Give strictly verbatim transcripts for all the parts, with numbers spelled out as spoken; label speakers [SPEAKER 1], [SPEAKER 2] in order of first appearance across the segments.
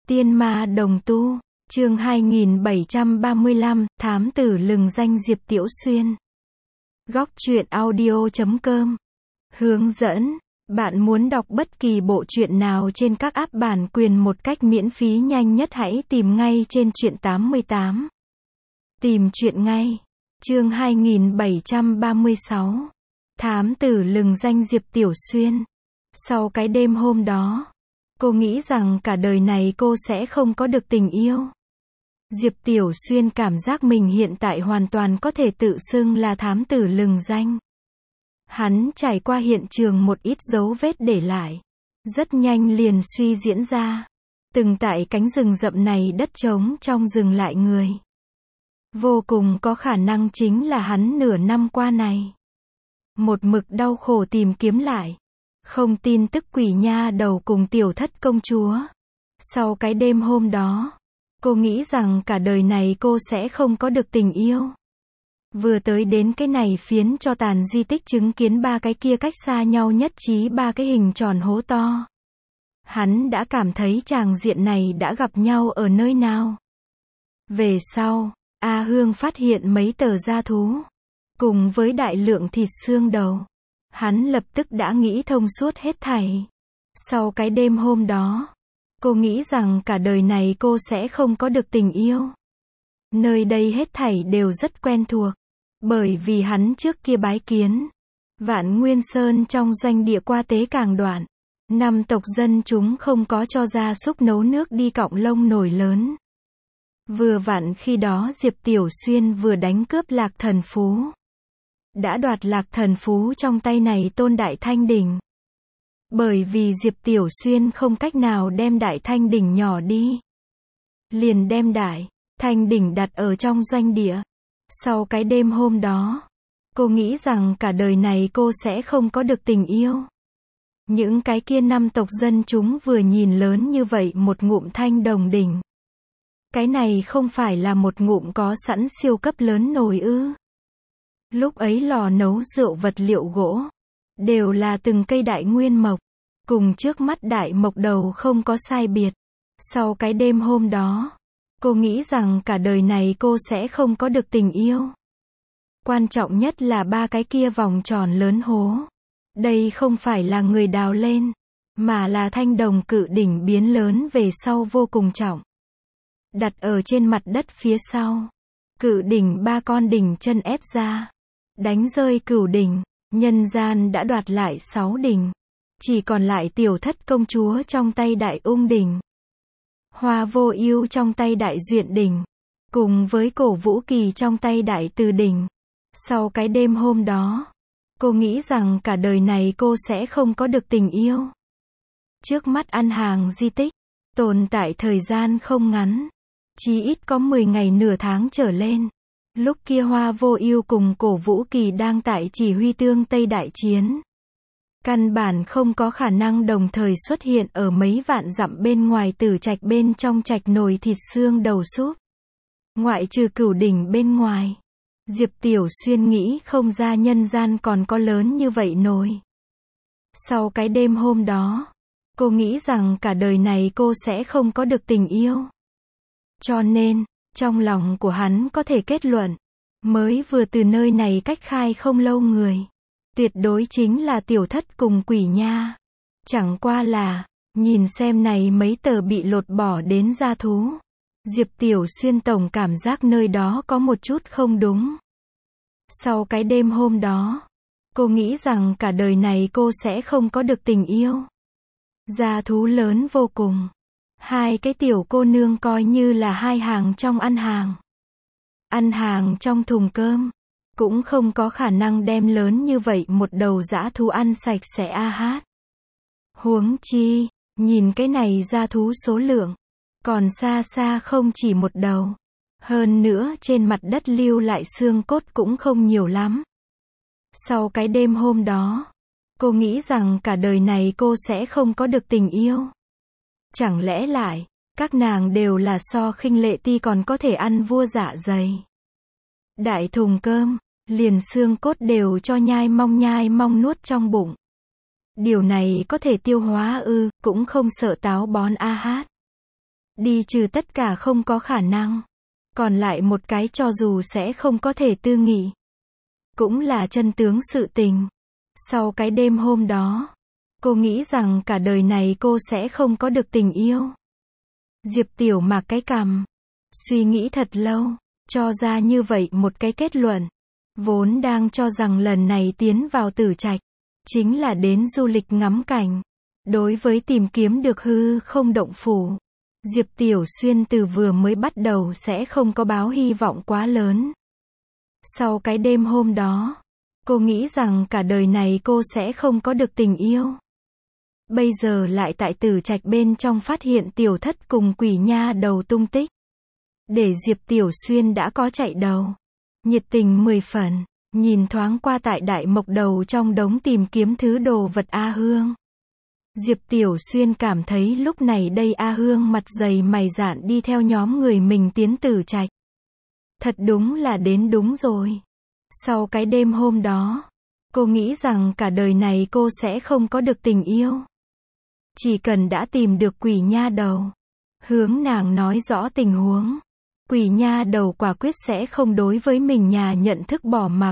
[SPEAKER 1] Tiên ma đồng tu, chương hai nghìn bảy trăm ba mươi lăm, thám tử lừng danh Diệp Tiểu Xuyên. Góc truyện audio chấm com. Hướng dẫn, bạn muốn đọc bất kỳ bộ truyện nào trên các app bản quyền một cách miễn phí nhanh nhất hãy tìm ngay trên truyện tám mươi tám. Tìm truyện ngay. Chương hai nghìn bảy trăm ba mươi sáu. Thám tử lừng danh Diệp Tiểu Xuyên. Sau cái đêm hôm đó, cô nghĩ rằng cả đời này cô sẽ không có được tình yêu. Diệp Tiểu Xuyên cảm giác mình hiện tại hoàn toàn có thể tự xưng là thám tử lừng danh. Hắn trải qua hiện trường một ít dấu vết để lại. Rất nhanh liền suy diễn ra. Từng tại cánh rừng rậm này đất trống trong rừng lại người. Vô cùng có khả năng chính là hắn nửa năm qua này. Một mực đau khổ tìm kiếm lại. Không tin tức quỷ nha đầu cùng tiểu thất công chúa. Sau cái đêm hôm đó, cô nghĩ rằng cả đời này cô sẽ không có được tình yêu. Vừa tới đến cái này phiến cho tàn di tích chứng kiến ba cái kia cách xa nhau nhất trí ba cái hình tròn hố to. Hắn đã cảm thấy tràng diện này đã gặp nhau ở nơi nào. Về sau, A Hương phát hiện mấy tờ da thú, cùng với đại lượng thịt xương đầu. Hắn lập tức đã nghĩ thông suốt hết thảy. Sau cái đêm hôm đó, cô nghĩ rằng cả đời này cô sẽ không có được tình yêu. Nơi đây hết thảy đều rất quen thuộc. Bởi vì hắn trước kia bái kiến Vạn Nguyên Sơn trong doanh địa qua tế càng đoạn. Năm tộc dân chúng không có cho gia súc nấu nước đi cọng lông nổi lớn. Vừa vặn khi đó Diệp Tiểu Xuyên vừa đánh cướp Lạc Thần Phú. Đã đoạt Lạc Thần Phú trong tay này tôn Đại Thanh Đỉnh. Bởi vì Diệp Tiểu Xuyên không cách nào đem Đại Thanh Đỉnh nhỏ đi. Liền đem Đại Thanh Đỉnh đặt ở trong doanh địa. Sau cái đêm hôm đó, cô nghĩ rằng cả đời này cô sẽ không có được tình yêu. Những cái kia năm tộc dân chúng vừa nhìn lớn như vậy một ngụm thanh đồng đỉnh. Cái này không phải là một ngụm có sẵn siêu cấp lớn nồi ư. Lúc ấy lò nấu rượu vật liệu gỗ, đều là từng cây đại nguyên mộc, cùng trước mắt đại mộc đầu không có sai biệt. Sau cái đêm hôm đó, cô nghĩ rằng cả đời này cô sẽ không có được tình yêu. Quan trọng nhất là ba cái kia vòng tròn lớn hố. Đây không phải là người đào lên, mà là thanh đồng cự đỉnh biến lớn về sau vô cùng trọng. Đặt ở trên mặt đất phía sau. Cự đỉnh ba con đỉnh chân ép ra. Đánh rơi cửu đỉnh, nhân gian đã đoạt lại sáu đỉnh. Chỉ còn lại tiểu thất công chúa trong tay đại ung đỉnh. Hoa vô ưu trong tay đại duyện đỉnh. Cùng với cổ vũ kỳ trong tay đại từ đỉnh. Sau cái đêm hôm đó, cô nghĩ rằng cả đời này cô sẽ không có được tình yêu. Trước mắt ăn hàng di tích, tồn tại thời gian không ngắn. Chí ít có mười ngày nửa tháng trở lên. Lúc kia Hoa vô ưu cùng cổ vũ kỳ đang tại chỉ huy tương Tây đại chiến. Căn bản không có khả năng đồng thời xuất hiện ở mấy vạn dặm bên ngoài tử trạch bên trong trạch nồi thịt xương đầu súp. Ngoại trừ cửu đỉnh bên ngoài. Diệp Tiểu Xuyên nghĩ không ra nhân gian còn có lớn như vậy nồi. Sau cái đêm hôm đó, cô nghĩ rằng cả đời này cô sẽ không có được tình yêu. Cho nên, trong lòng của hắn có thể kết luận, mới vừa từ nơi này cách khai không lâu người. Tuyệt đối chính là tiểu thất cùng quỷ nha. Chẳng qua là, nhìn xem này mấy tờ bị lột bỏ đến da thú. Diệp Tiểu Xuyên tổng cảm giác nơi đó có một chút không đúng. Sau cái đêm hôm đó, cô nghĩ rằng cả đời này cô sẽ không có được tình yêu. Da thú lớn vô cùng. Hai cái tiểu cô nương coi như là hai hàng trong ăn hàng. Ăn hàng trong thùng cơm. Cũng không có khả năng đem lớn như vậy một đầu dã thú ăn sạch sẽ a hát. Huống chi, nhìn cái này dã thú số lượng, còn xa xa không chỉ một đầu. Hơn nữa trên mặt đất lưu lại xương cốt cũng không nhiều lắm. Sau cái đêm hôm đó, cô nghĩ rằng cả đời này cô sẽ không có được tình yêu. Chẳng lẽ lại, các nàng đều là so khinh lệ ti còn có thể ăn vua dạ dày. Đại thùng cơm. Liền xương cốt đều cho nhai mong nhai mong nuốt trong bụng. Điều này có thể tiêu hóa ư, cũng không sợ táo bón a hát. đi trừ tất cả không có khả năng. Còn lại một cái cho dù sẽ không có thể tư nghị. Cũng là chân tướng sự tình. Sau cái đêm hôm đó, cô nghĩ rằng cả đời này cô sẽ không có được tình yêu. Diệp Tiểu Mạc cái cằm, suy nghĩ thật lâu, cho ra như vậy một cái kết luận. Vốn đang cho rằng lần này tiến vào Tử Trạch, chính là đến du lịch ngắm cảnh. Đối với tìm kiếm được hư không động phủ, Diệp Tiểu Xuyên từ vừa mới bắt đầu sẽ không có báo hy vọng quá lớn. Sau cái đêm hôm đó, cô nghĩ rằng cả đời này cô sẽ không có được tình yêu. Bây giờ lại tại Tử Trạch bên trong phát hiện Tiểu Thất cùng Quỷ Nha Đầu tung tích. Để Diệp Tiểu Xuyên đã có chạy đầu. Nhiệt tình mười phần, nhìn thoáng qua tại Đại Mộc Đầu trong đống tìm kiếm thứ đồ vật A Hương. Diệp Tiểu Xuyên cảm thấy lúc này đây A Hương mặt dày mày dạn đi theo nhóm người mình tiến Tử Trạch. Thật đúng là đến đúng rồi. Sau cái đêm hôm đó, cô nghĩ rằng cả đời này cô sẽ không có được tình yêu. Chỉ cần đã tìm được Quỷ Nha Đầu, hướng nàng nói rõ tình huống, Quỷ Nha Đầu quả quyết sẽ không đối với mình nhà nhận thức bỏ mặc.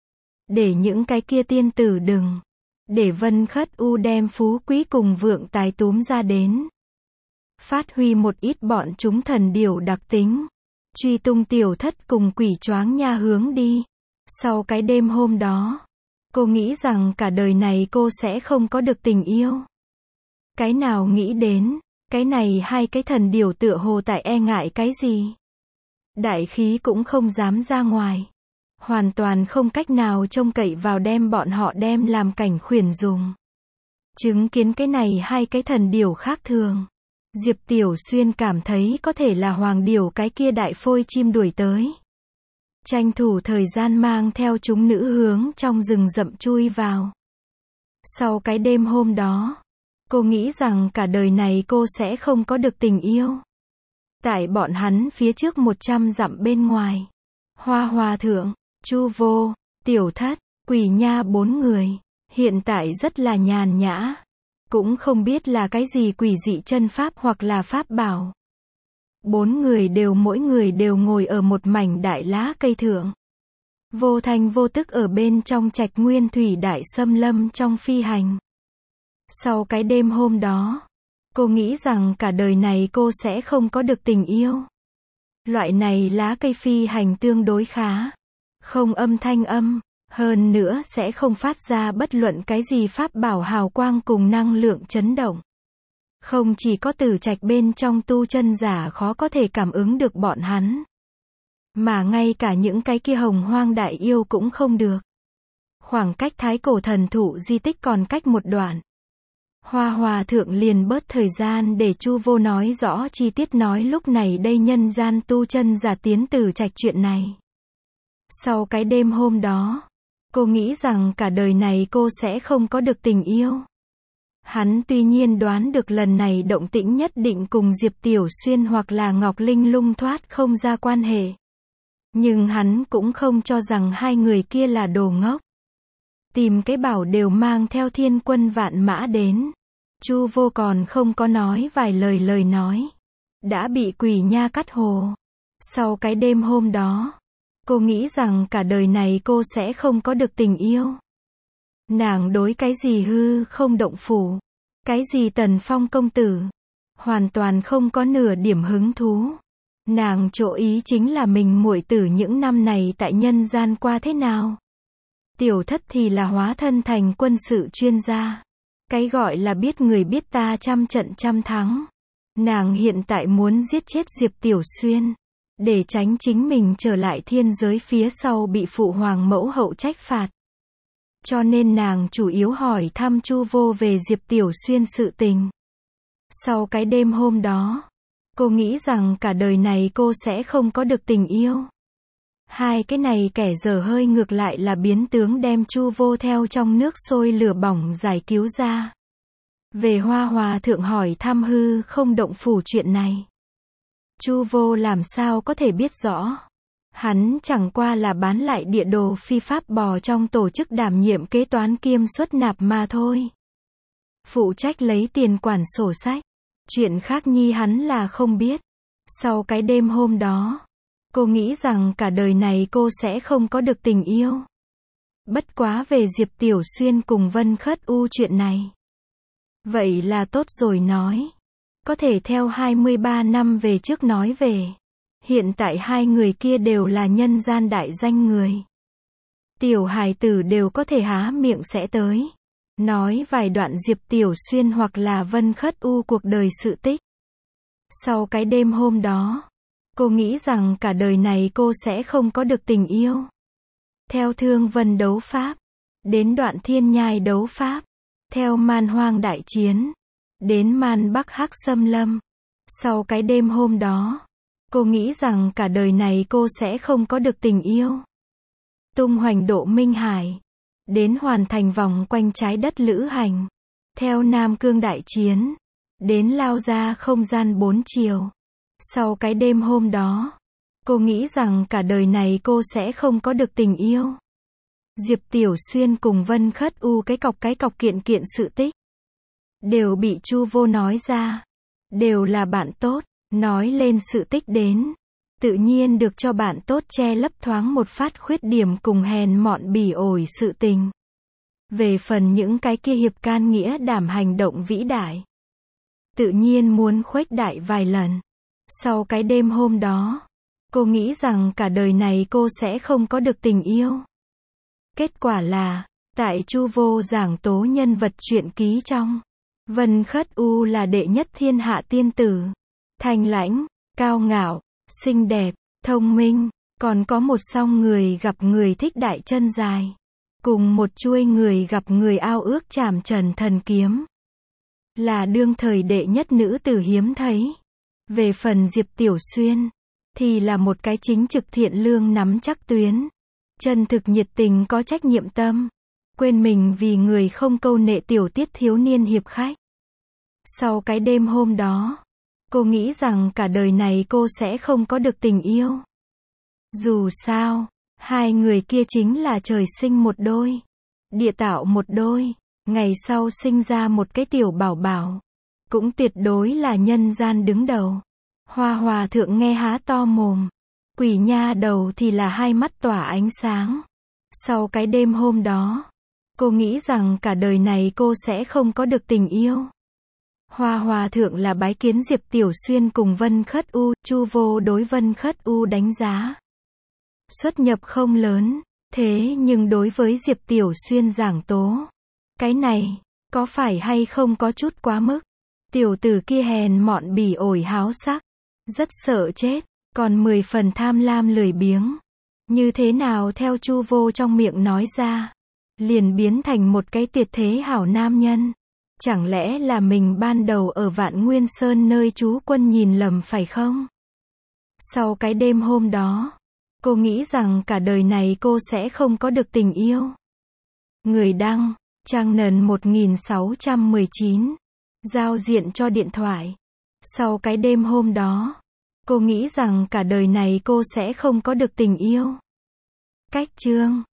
[SPEAKER 1] Để những cái kia tiên tử đừng. Để Vân Khất U đem phú quý cùng vượng tài túm ra đến. Phát huy một ít bọn chúng thần điều đặc tính. Truy tung Tiểu Thất cùng Quỷ Choáng Nha hướng đi. Sau cái đêm hôm đó, cô nghĩ rằng cả đời này cô sẽ không có được tình yêu. Cái nào nghĩ đến, cái này hai cái thần điều tựa hồ tại e ngại cái gì. Đại khí cũng không dám ra ngoài. Hoàn toàn không cách nào trông cậy vào đem bọn họ đem làm cảnh khuyển dùng. Chứng kiến cái này hai cái thần điều khác thường. Diệp Tiểu Xuyên cảm thấy có thể là hoàng điều cái kia đại phôi chim đuổi tới. Tranh thủ thời gian mang theo chúng nữ hướng trong rừng rậm chui vào. Sau cái đêm hôm đó, cô nghĩ rằng cả đời này cô sẽ không có được tình yêu. Tại bọn hắn phía trước một trăm dặm bên ngoài. Hoa Hòa Thượng, Chu Vô, Tiểu Thất, Quỷ Nha bốn người, hiện tại rất là nhàn nhã. Cũng không biết là cái gì quỷ dị chân pháp hoặc là pháp bảo. Bốn người đều mỗi người đều ngồi ở một mảnh đại lá cây thượng. Vô thanh vô tức ở bên trong trạch nguyên thủy đại xâm lâm trong phi hành. Sau cái đêm hôm đó, cô nghĩ rằng cả đời này cô sẽ không có được tình yêu. Loại này lá cây phi hành tương đối khá. Không âm thanh âm, hơn nữa sẽ không phát ra bất luận cái gì pháp bảo hào quang cùng năng lượng chấn động. Không chỉ có Tử Trạch bên trong tu chân giả khó có thể cảm ứng được bọn hắn. Mà ngay cả những cái kia hồng hoang đại yêu cũng không được. Khoảng cách Thái Cổ Thần Thụ di tích còn cách một đoạn. Hoa Hòa Thượng liền bớt thời gian để Chu Vô nói rõ chi tiết nói lúc này đây nhân gian tu chân giả tiến Tử Trạch chuyện này. Sau cái đêm hôm đó, cô nghĩ rằng cả đời này cô sẽ không có được tình yêu. Hắn tuy nhiên đoán được lần này động tĩnh nhất định cùng Diệp Tiểu Xuyên hoặc là Ngọc Linh Lung thoát không ra quan hệ. Nhưng hắn cũng không cho rằng hai người kia là đồ ngốc. Tìm cái bảo đều mang theo thiên quân vạn mã đến. Chu Vô còn không có nói vài lời lời nói. Đã bị Quỷ Nha cắt hồ. Sau cái đêm hôm đó, cô nghĩ rằng cả đời này cô sẽ không có được tình yêu. Nàng đối cái gì hư không động phủ, cái gì Tần Phong công tử, hoàn toàn không có nửa điểm hứng thú. Nàng chỗ ý chính là mình muội tử những năm này tại nhân gian qua thế nào. Tiểu Thất thì là hóa thân thành quân sự chuyên gia. Cái gọi là biết người biết ta trăm trận trăm thắng. Nàng hiện tại muốn giết chết Diệp Tiểu Xuyên. Để tránh chính mình trở lại thiên giới phía sau bị phụ hoàng mẫu hậu trách phạt. Cho nên nàng chủ yếu hỏi thăm Chu Vô về Diệp Tiểu Xuyên sự tình. Sau cái đêm hôm đó, cô nghĩ rằng cả đời này cô sẽ không có được tình yêu. Hai cái này kẻ dở hơi ngược lại là biến tướng đem Chu Vô theo trong nước sôi lửa bỏng giải cứu ra. Về Hoa Hòa Thượng hỏi thăm hư không động phủ chuyện này. Chu Vô làm sao có thể biết rõ. Hắn chẳng qua là bán lại địa đồ phi pháp bò trong tổ chức đảm nhiệm kế toán kiêm xuất nạp mà thôi. Phụ trách lấy tiền quản sổ sách. Chuyện khác nhi hắn là không biết. Sau cái đêm hôm đó, cô nghĩ rằng cả đời này cô sẽ không có được tình yêu. Bất quá về Diệp Tiểu Xuyên cùng Vân Khất U chuyện này. Vậy là tốt rồi nói. Có thể theo hai mươi ba năm về trước nói về. Hiện tại hai người kia đều là nhân gian đại danh người. Tiểu hài tử đều có thể há miệng sẽ tới. Nói vài đoạn Diệp Tiểu Xuyên hoặc là Vân Khất U cuộc đời sự tích. Sau cái đêm hôm đó, cô nghĩ rằng cả đời này cô sẽ không có được tình yêu. Theo Thương Vân đấu pháp, đến Đoạn Thiên Nhai đấu pháp, theo Man Hoang đại chiến, đến Man Bắc Hắc xâm lâm. Sau cái đêm hôm đó, cô nghĩ rằng cả đời này cô sẽ không có được tình yêu. Tung hoành độ Minh Hải, đến hoàn thành vòng quanh trái đất lữ hành, theo Nam Cương đại chiến, đến lao ra không gian bốn chiều. Sau cái đêm hôm đó, cô nghĩ rằng cả đời này cô sẽ không có được tình yêu. Diệp Tiểu Xuyên cùng Vân Khất U cái cọc cái cọc kiện kiện sự tích. Đều bị Chu Vô nói ra. Đều là bạn tốt, nói lên sự tích đến. Tự nhiên được cho bạn tốt che lấp thoáng một phát khuyết điểm cùng hèn mọn bỉ ổi sự tình. Về phần những cái kia hiệp can nghĩa đảm hành động vĩ đại. Tự nhiên muốn khuếch đại vài lần. Sau cái đêm hôm đó, cô nghĩ rằng cả đời này cô sẽ không có được tình yêu. Kết quả là, tại Chu Vô giảng tố nhân vật truyện ký trong, Vân Khất U là đệ nhất thiên hạ tiên tử. Thanh lãnh, cao ngạo, xinh đẹp, thông minh, còn có một song người gặp người thích đại chân dài. Cùng một chuôi người gặp người ao ước chảm trần thần kiếm. Là đương thời đệ nhất nữ tử hiếm thấy. Về phần Diệp Tiểu Xuyên, thì là một cái chính trực thiện lương nắm chắc tuyến. Chân thực nhiệt tình có trách nhiệm tâm. Quên mình vì người không câu nệ tiểu tiết thiếu niên hiệp khách. Sau cái đêm hôm đó, cô nghĩ rằng cả đời này cô sẽ không có được tình yêu. Dù sao, hai người kia chính là trời sinh một đôi. Địa tạo một đôi. Ngày sau sinh ra một cái tiểu bảo bảo. Cũng tuyệt đối là nhân gian đứng đầu. Hoa Hòa thượng nghe há to mồm. Quỷ nha đầu thì là hai mắt tỏa ánh sáng. Sau cái đêm hôm đó, cô nghĩ rằng cả đời này cô sẽ không có được tình yêu. Hoa Hòa thượng là bái kiến Diệp Tiểu Xuyên cùng Vân Khất U. Chu Vô đối Vân Khất U đánh giá xuất nhập không lớn. Thế nhưng đối với Diệp Tiểu Xuyên giảng tố, cái này, có phải hay không có chút quá mức. Tiểu tử kia hèn mọn bỉ ổi háo sắc. Rất sợ chết. Còn mười phần tham lam lười biếng. Như thế nào theo Chu Vô trong miệng nói ra. Liền biến thành một cái tuyệt thế hảo nam nhân. Chẳng lẽ là mình ban đầu ở Vạn Nguyên Sơn nơi trú quân nhìn lầm phải không? Sau cái đêm hôm đó, cô nghĩ rằng cả đời này cô sẽ không có được tình yêu. Người đăng, trang nền một nghìn sáu trăm mười chín. Giao diện cho điện thoại. Sau cái đêm hôm đó, cô nghĩ rằng cả đời này cô sẽ không có được tình yêu. Cách chương